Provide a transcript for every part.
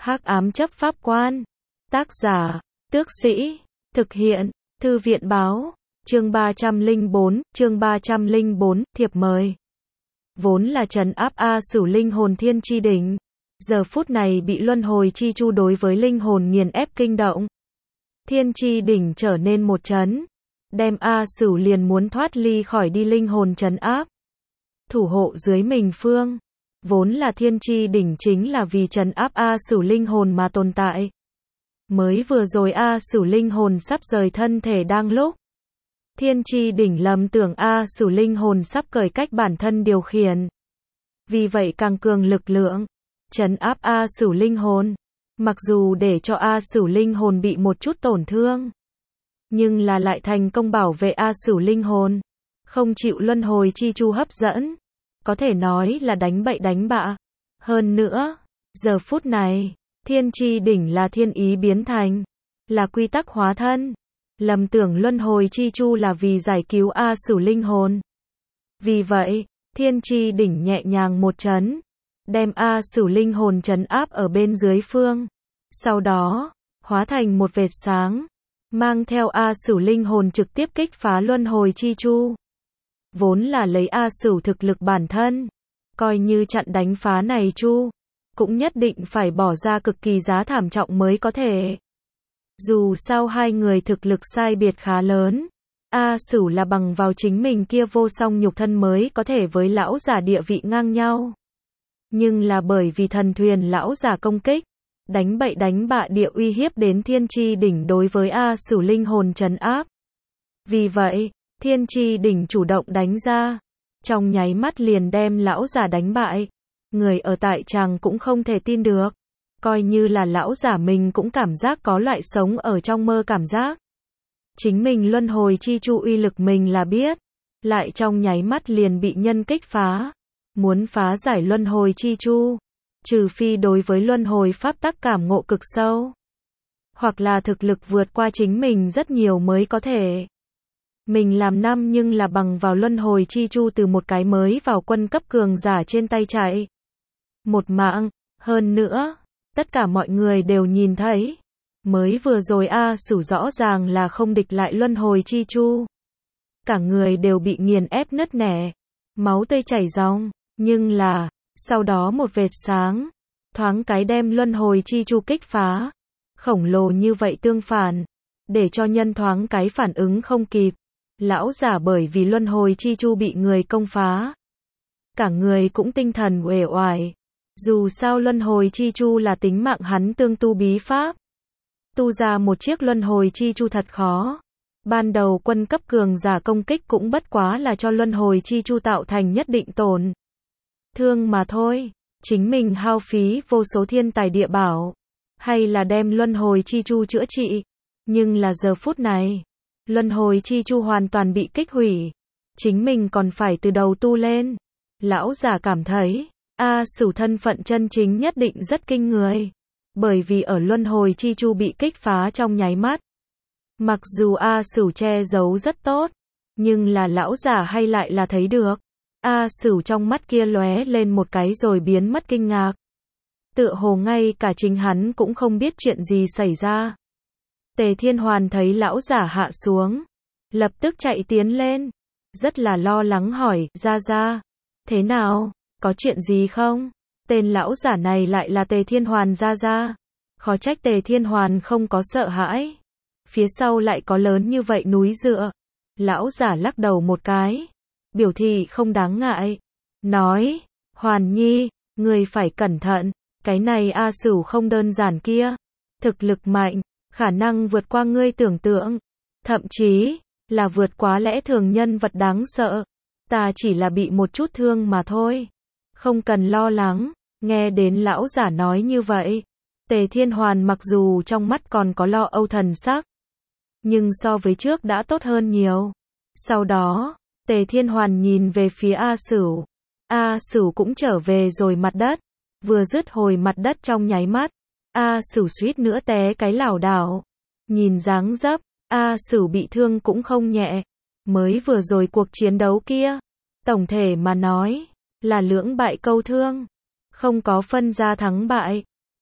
Hắc ám chấp pháp quan. Tác giả, Tước Sĩ. Thực hiện, Thư viện báo. Chương 304, thiệp mời. Vốn là trấn áp A Sửu linh hồn thiên chi đỉnh, giờ phút này bị luân hồi chi chu đối với linh hồn nghiền ép kinh động. Thiên chi đỉnh trở nên một trấn, đem A Sửu liền muốn thoát ly khỏi đi linh hồn trấn áp. Thủ hộ dưới mình phương. Vốn là thiên chi đỉnh chính là vì trấn áp A Sửu linh hồn mà tồn tại. Mới vừa rồi A Sửu linh hồn sắp rời thân thể đang lúc. Thiên chi đỉnh lầm tưởng A Sửu linh hồn sắp cởi cách bản thân điều khiển. Vì vậy càng cường lực lượng, trấn áp A Sửu linh hồn. Mặc dù để cho A Sửu linh hồn bị một chút tổn thương, nhưng là lại thành công bảo vệ A Sửu linh hồn, không chịu luân hồi chi chu hấp dẫn. Có thể nói là đánh bậy đánh bạ. Hơn nữa, giờ phút này, thiên chi đỉnh là thiên ý biến thành, là quy tắc hóa thân. Lầm tưởng luân hồi chi chu là vì giải cứu A Sửu linh hồn. Vì vậy, thiên chi đỉnh nhẹ nhàng một trấn, đem A Sửu linh hồn trấn áp ở bên dưới phương. Sau đó, hóa thành một vệt sáng, mang theo A Sửu linh hồn trực tiếp kích phá luân hồi chi chu. Vốn là lấy A Sửu thực lực bản thân, coi như chặn đánh phá này chu, cũng nhất định phải bỏ ra cực kỳ giá thảm trọng mới có thể. Dù sao hai người thực lực sai biệt khá lớn, A Sửu là bằng vào chính mình kia vô song nhục thân mới có thể với lão giả địa vị ngang nhau. Nhưng là bởi vì thần thuyền lão giả công kích, đánh bậy đánh bạ địa uy hiếp đến thiên chi đỉnh đối với A Sửu linh hồn trấn áp. Vì vậy, thiên chi đỉnh chủ động đánh ra, trong nháy mắt liền đem lão giả đánh bại. Người ở tại tràng cũng không thể tin được, coi như là lão giả mình cũng cảm giác có loại sống ở trong mơ cảm giác. Chính mình luân hồi chi chu uy lực mình là biết, lại trong nháy mắt liền bị nhân kích phá. Muốn phá giải luân hồi chi chu, trừ phi đối với luân hồi pháp tắc cảm ngộ cực sâu, hoặc là thực lực vượt qua chính mình rất nhiều mới có thể. Mình làm năm nhưng là bằng vào luân hồi chi chu từ một cái mới vào quân cấp cường giả trên tay chạy. Một mạng, hơn nữa, tất cả mọi người đều nhìn thấy. Mới vừa rồi A Sửu rõ ràng là không địch lại luân hồi chi chu. Cả người đều bị nghiền ép nứt nẻ, máu tươi chảy ròng, nhưng là, sau đó một vệt sáng, thoáng cái đem luân hồi chi chu kích phá. Khổng lồ như vậy tương phản, để cho nhân thoáng cái phản ứng không kịp. Lão giả bởi vì luân hồi chi chu bị người công phá, cả người cũng tinh thần uể oải. Dù sao luân hồi chi chu là tính mạng hắn tương tu bí pháp. Tu ra một chiếc luân hồi chi chu thật khó. Ban đầu quân cấp cường giả công kích cũng bất quá là cho luân hồi chi chu tạo thành nhất định tổn thương mà thôi. Chính mình hao phí vô số thiên tài địa bảo, hay là đem luân hồi chi chu chữa trị. Nhưng là giờ phút này, luân hồi chi chu hoàn toàn bị kích hủy. Chính mình còn phải từ đầu tu lên. Lão giả cảm thấy, A Sửu thân phận chân chính nhất định rất kinh người. Bởi vì ở luân hồi chi chu bị kích phá trong nháy mắt. Mặc dù A Sửu che giấu rất tốt, nhưng là lão giả hay lại là thấy được. A Sửu trong mắt kia lóe lên một cái rồi biến mất kinh ngạc. Tựa hồ ngay cả chính hắn cũng không biết chuyện gì xảy ra. Tề Thiên Hoàn thấy lão giả hạ xuống, lập tức chạy tiến lên, rất là lo lắng hỏi, ra, thế nào, có chuyện gì không? Tên lão giả này lại là Tề Thiên Hoàn ra. Khó trách Tề Thiên Hoàn không có sợ hãi. Phía sau lại có lớn như vậy núi dựa. Lão giả lắc đầu một cái, biểu thị không đáng ngại. Nói, Hoàn Nhi, ngươi phải cẩn thận, cái này A Sửu không đơn giản kia. Thực lực mạnh, khả năng vượt qua ngươi tưởng tượng. Thậm chí, là vượt quá lẽ thường nhân vật đáng sợ. Ta chỉ là bị một chút thương mà thôi. Không cần lo lắng. Nghe đến lão giả nói như vậy, Tề Thiên Hoàn mặc dù trong mắt còn có lo âu thần sắc, nhưng so với trước đã tốt hơn nhiều. Sau đó, Tề Thiên Hoàn nhìn về phía A Sửu. A Sửu cũng trở về rồi mặt đất. Vừa dứt hồi mặt đất trong nháy mắt, A Sửu suýt nữa té cái lảo đảo. Nhìn dáng dấp, A Sửu bị thương cũng không nhẹ. Mới vừa rồi cuộc chiến đấu kia, tổng thể mà nói, là lưỡng bại câu thương. Không có phân ra thắng bại.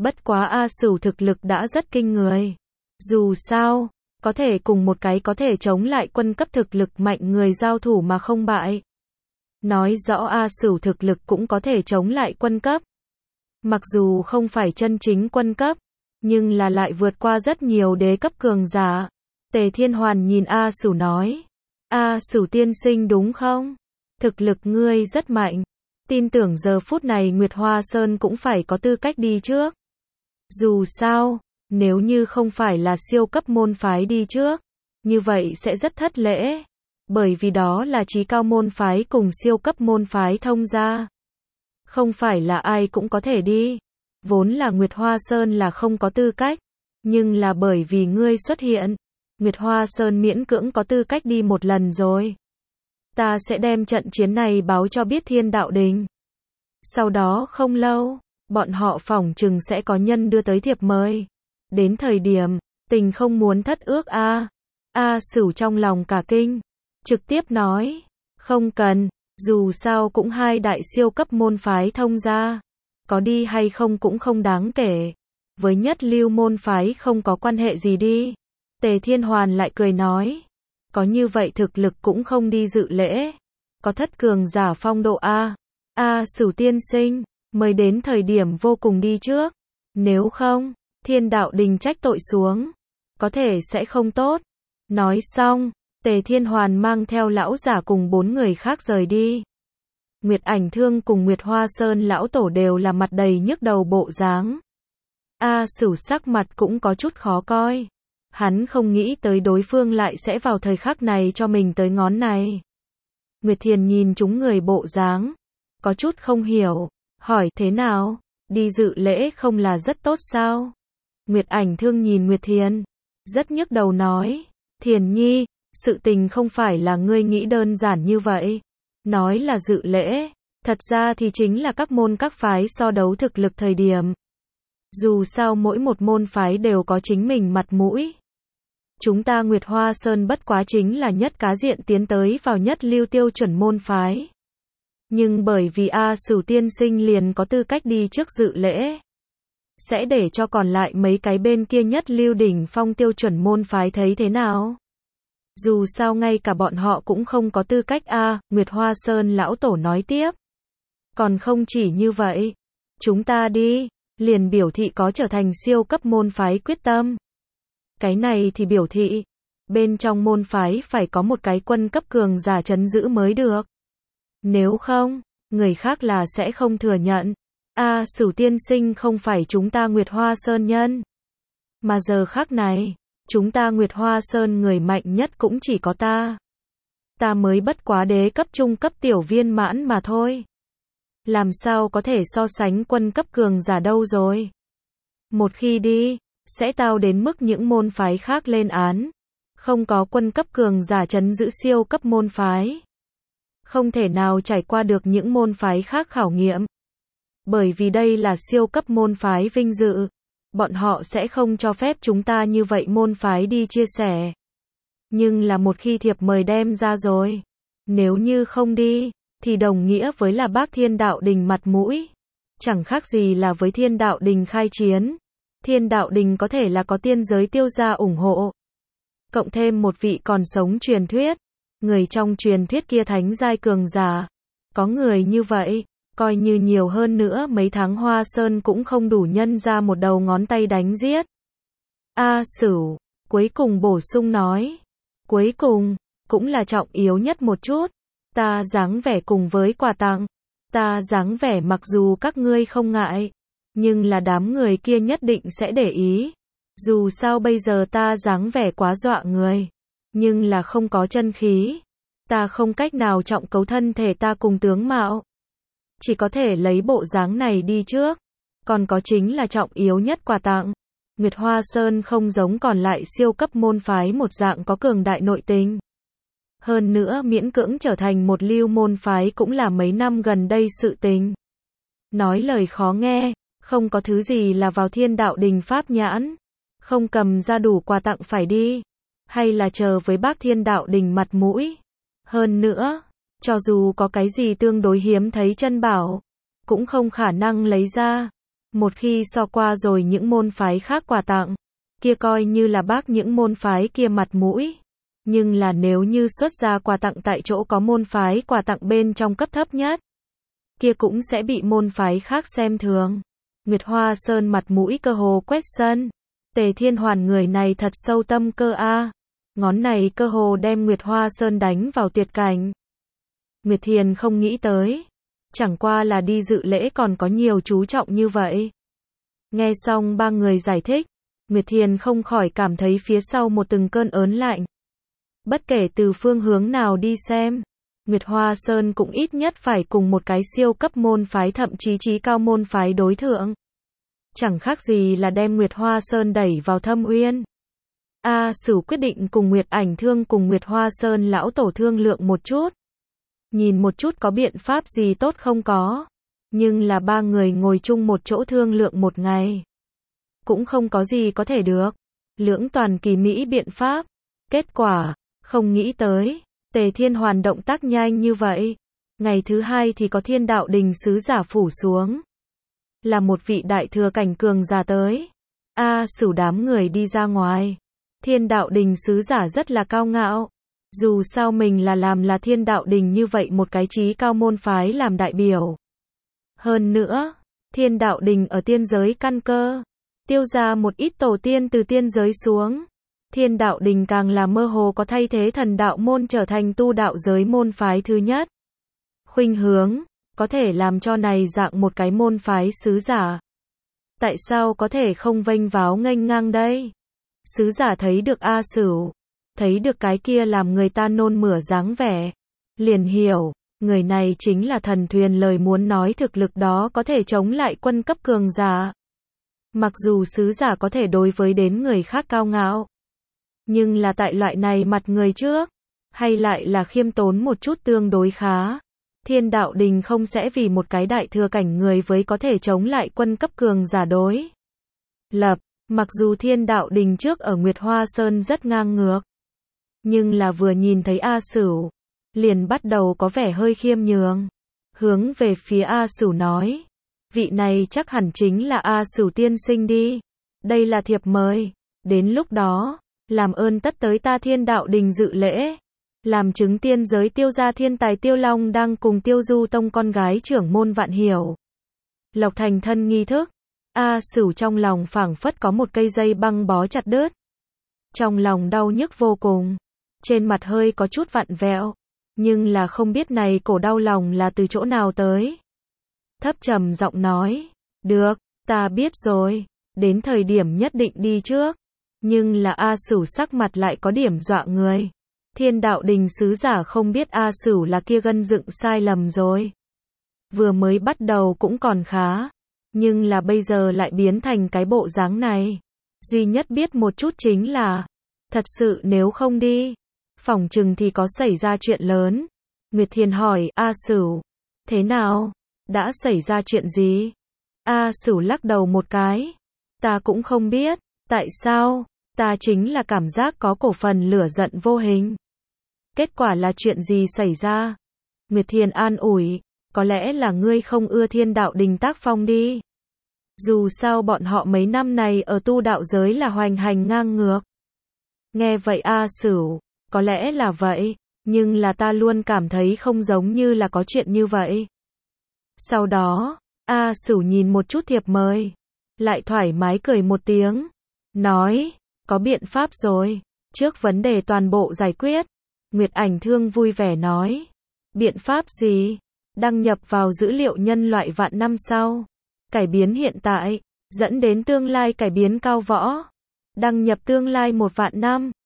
Bất quá A Sửu thực lực đã rất kinh người. Dù sao, có thể cùng một cái có thể chống lại quân cấp thực lực mạnh người giao thủ mà không bại. Nói rõ A Sửu thực lực cũng có thể chống lại quân cấp. Mặc dù không phải chân chính quân cấp, nhưng là lại vượt qua rất nhiều đế cấp cường giả. Tề Thiên Hoàn nhìn A Sửu nói. A Sửu tiên sinh đúng không? Thực lực ngươi rất mạnh. Tin tưởng giờ phút này Nguyệt Hoa Sơn cũng phải có tư cách đi trước. Dù sao, nếu như không phải là siêu cấp môn phái đi trước, như vậy sẽ rất thất lễ. Bởi vì đó là chí cao môn phái cùng siêu cấp môn phái thông gia. Không phải là ai cũng có thể đi. Vốn là Nguyệt Hoa Sơn là không có tư cách. Nhưng là bởi vì ngươi xuất hiện, Nguyệt Hoa Sơn miễn cưỡng có tư cách đi một lần rồi. Ta sẽ đem trận chiến này báo cho biết Thiên Đạo Đình. Sau đó không lâu, bọn họ phỏng chừng sẽ có nhân đưa tới thiệp mời. Đến thời điểm, tình không muốn thất ước a. A Sửu trong lòng cả kinh, trực tiếp nói, không cần, dù sao cũng hai đại siêu cấp môn phái thông gia, có đi hay không cũng không đáng kể, với nhất lưu môn phái không có quan hệ gì đi. Tề Thiên Hoàn lại cười nói, có như vậy thực lực cũng không đi dự lễ, có thất cường giả phong độ a. A Sửu tiên sinh, mới đến thời điểm vô cùng đi trước, nếu không, Thiên Đạo Đình trách tội xuống, có thể sẽ không tốt. Nói xong, Tề Thiên Hoàn mang theo lão giả cùng 4 người khác rời đi. Nguyệt Ảnh Thương cùng Nguyệt Hoa Sơn lão tổ đều là mặt đầy nhức đầu bộ dáng. A Sửu sắc mặt cũng có chút khó coi. Hắn không nghĩ tới đối phương lại sẽ vào thời khắc này cho mình tới ngón này. Nguyệt Thiền nhìn chúng người bộ dáng, có chút không hiểu, hỏi thế nào, đi dự lễ không là rất tốt sao? Nguyệt Ảnh Thương nhìn Nguyệt Thiền, rất nhức đầu nói, Thiền nhi, sự tình không phải là ngươi nghĩ đơn giản như vậy. Nói là dự lễ, thật ra thì chính là các môn các phái so đấu thực lực thời điểm. Dù sao mỗi một môn phái đều có chính mình mặt mũi. Chúng ta Nguyệt Hoa Sơn bất quá chính là nhất cá diện tiến tới vào nhất lưu tiêu chuẩn môn phái. Nhưng bởi vì A Sửu tiên sinh liền có tư cách đi trước dự lễ, sẽ để cho còn lại mấy cái bên kia nhất lưu đỉnh phong tiêu chuẩn môn phái thấy thế nào? Dù sao ngay cả bọn họ cũng không có tư cách a. Nguyệt Hoa Sơn lão tổ nói tiếp. Còn không chỉ như vậy, chúng ta đi, liền biểu thị có trở thành siêu cấp môn phái quyết tâm. Cái này thì biểu thị, bên trong môn phái phải có một cái quân cấp cường giả trấn giữ mới được. Nếu không, người khác là sẽ không thừa nhận. A Sửu tiên sinh không phải chúng ta Nguyệt Hoa Sơn nhân. Mà giờ khắc này, chúng ta Nguyệt Hoa Sơn người mạnh nhất cũng chỉ có ta. Ta mới bất quá đế cấp trung cấp tiểu viên mãn mà thôi. Làm sao có thể so sánh quân cấp cường giả đâu rồi. Một khi đi, sẽ tao đến mức những môn phái khác lên án. Không có quân cấp cường giả trấn giữ siêu cấp môn phái. Không thể nào trải qua được những môn phái khác khảo nghiệm. Bởi vì đây là siêu cấp môn phái vinh dự. Bọn họ sẽ không cho phép chúng ta như vậy môn phái đi chia sẻ. Nhưng là một khi thiệp mời đem ra rồi, nếu như không đi, thì đồng nghĩa với là bác Thiên Đạo Đình mặt mũi. Chẳng khác gì là với Thiên Đạo Đình khai chiến. Thiên Đạo Đình có thể là có tiên giới tiêu gia ủng hộ. Cộng thêm một vị còn sống truyền thuyết. Người trong truyền thuyết kia thánh giai cường giả. Có người như vậy, coi như nhiều hơn nữa mấy tháng Hoa Sơn cũng không đủ nhân ra một đầu ngón tay đánh giết. A Sửu, cuối cùng bổ sung nói. Cuối cùng, cũng là trọng yếu nhất một chút. Ta dáng vẻ cùng với quà tặng. Ta dáng vẻ mặc dù các ngươi không ngại. Nhưng là đám người kia nhất định sẽ để ý. Dù sao bây giờ ta dáng vẻ quá dọa người. Nhưng là không có chân khí. Ta không cách nào trọng cấu thân thể ta cùng tướng mạo. Chỉ có thể lấy bộ dáng này đi trước. Còn có chính là trọng yếu nhất quà tặng. Nguyệt Hoa Sơn không giống còn lại siêu cấp môn phái một dạng có cường đại nội tình. Hơn nữa miễn cưỡng trở thành một lưu môn phái cũng là mấy năm gần đây sự tình. Nói lời khó nghe, không có thứ gì là vào Thiên Đạo Đình pháp nhãn. Không cầm ra đủ quà tặng phải đi. Hay là chờ với bác Thiên Đạo Đình mặt mũi. Hơn nữa, cho dù có cái gì tương đối hiếm thấy chân bảo, cũng không khả năng lấy ra. Một khi so qua rồi những môn phái khác quà tặng, kia coi như là bác những môn phái kia mặt mũi. Nhưng là nếu như xuất ra quà tặng tại chỗ có môn phái quà tặng bên trong cấp thấp nhất, kia cũng sẽ bị môn phái khác xem thường. Nguyệt Hoa Sơn mặt mũi cơ hồ quét sân. Tề Thiên Hoàn người này thật sâu tâm cơ a. Ngón này cơ hồ đem Nguyệt Hoa Sơn đánh vào tuyệt cảnh. Nguyệt Thiền không nghĩ tới. Chẳng qua là đi dự lễ còn có nhiều chú trọng như vậy. Nghe xong ba người giải thích, Nguyệt Thiền không khỏi cảm thấy phía sau một từng cơn ớn lạnh. Bất kể từ phương hướng nào đi xem, Nguyệt Hoa Sơn cũng ít nhất phải cùng một cái siêu cấp môn phái thậm chí chí cao môn phái đối thượng. Chẳng khác gì là đem Nguyệt Hoa Sơn đẩy vào thâm uyên. A Sửu quyết định cùng Nguyệt Ảnh Thương cùng Nguyệt Hoa Sơn lão tổ thương lượng một chút. Nhìn một chút có biện pháp gì tốt không có. Nhưng là ba người ngồi chung một chỗ thương lượng một ngày. Cũng không có gì có thể được. Lưỡng toàn kỳ mỹ biện pháp. Kết quả, không nghĩ tới. Tề Thiên Hoàn động tác nhanh như vậy. Ngày thứ hai thì có Thiên Đạo Đình sứ giả phủ xuống. Là một vị đại thừa cảnh cường giả tới. A Sửu đám người đi ra ngoài. Thiên Đạo Đình sứ giả rất là cao ngạo. Dù sao mình là làm là Thiên Đạo Đình như vậy một cái chí cao môn phái làm đại biểu. Hơn nữa, Thiên Đạo Đình ở tiên giới căn cơ. Tiêu ra một ít tổ tiên từ tiên giới xuống. Thiên Đạo Đình càng là mơ hồ có thay thế Thần Đạo môn trở thành tu đạo giới môn phái thứ nhất. Khuynh hướng, có thể làm cho này dạng một cái môn phái sứ giả. Tại sao có thể không vênh váo nghênh ngang đây? Sứ giả thấy được A Sửu, thấy được cái kia làm người ta nôn mửa dáng vẻ. Liền hiểu, người này chính là Thần Thuyền lời muốn nói thực lực đó có thể chống lại quân cấp cường giả. Mặc dù sứ giả có thể đối với đến người khác cao ngạo. Nhưng là tại loại này mặt người trước, hay lại là khiêm tốn một chút tương đối khá. Thiên Đạo Đình không sẽ vì một cái đại thừa cảnh người với có thể chống lại quân cấp cường giả đối lập. Mặc dù Thiên Đạo Đình trước ở Nguyệt Hoa Sơn rất ngang ngược. Nhưng là vừa nhìn thấy A Sửu, liền bắt đầu có vẻ hơi khiêm nhường. Hướng về phía A Sửu nói. Vị này chắc hẳn chính là A Sửu tiên sinh đi. Đây là thiệp mời. Đến lúc đó, làm ơn tất tới ta Thiên Đạo Đình dự lễ. Làm chứng tiên giới Tiêu gia thiên tài Tiêu Long đang cùng Tiêu Du Tông con gái trưởng môn Vạn Hiểu. Lộc thành thân nghi thức. A Sửu trong lòng phảng phất có một cây dây băng bó chặt đứt. Trong lòng đau nhức vô cùng. Trên mặt hơi có chút vặn vẹo. Nhưng là không biết này cổ đau lòng là từ chỗ nào tới. Thấp trầm giọng nói. Được, ta biết rồi. Đến thời điểm nhất định đi trước. Nhưng là A Sửu sắc mặt lại có điểm dọa người. Thiên Đạo Đình sứ giả không biết A Sửu là kia gân dựng sai lầm rồi. Vừa mới bắt đầu cũng còn khá. Nhưng là bây giờ lại biến thành cái bộ dáng này. Duy nhất biết một chút chính là, thật sự nếu không đi, phỏng chừng thì có xảy ra chuyện lớn. Nguyệt Thiền hỏi A Sửu, thế nào? Đã xảy ra chuyện gì? A Sửu lắc đầu một cái. Ta cũng không biết, tại sao? Ta chính là cảm giác có cổ phần lửa giận vô hình. Kết quả là chuyện gì xảy ra? Nguyệt Thiền an ủi, có lẽ là ngươi không ưa Thiên Đạo Đình tác phong đi. Dù sao bọn họ mấy năm này ở tu đạo giới là hoành hành ngang ngược. Nghe vậy A Sửu, có lẽ là vậy, nhưng là ta luôn cảm thấy không giống như là có chuyện như vậy. Sau đó, A Sửu nhìn một chút thiệp mời, lại thoải mái cười một tiếng, nói, có biện pháp rồi, trước vấn đề toàn bộ giải quyết. Nguyệt Ảnh Thương vui vẻ nói, biện pháp gì? Đăng nhập vào dữ liệu nhân loại vạn năm sau. Cải biến hiện tại, dẫn đến tương lai cải biến cao võ. Đăng nhập tương lai 1 vạn năm.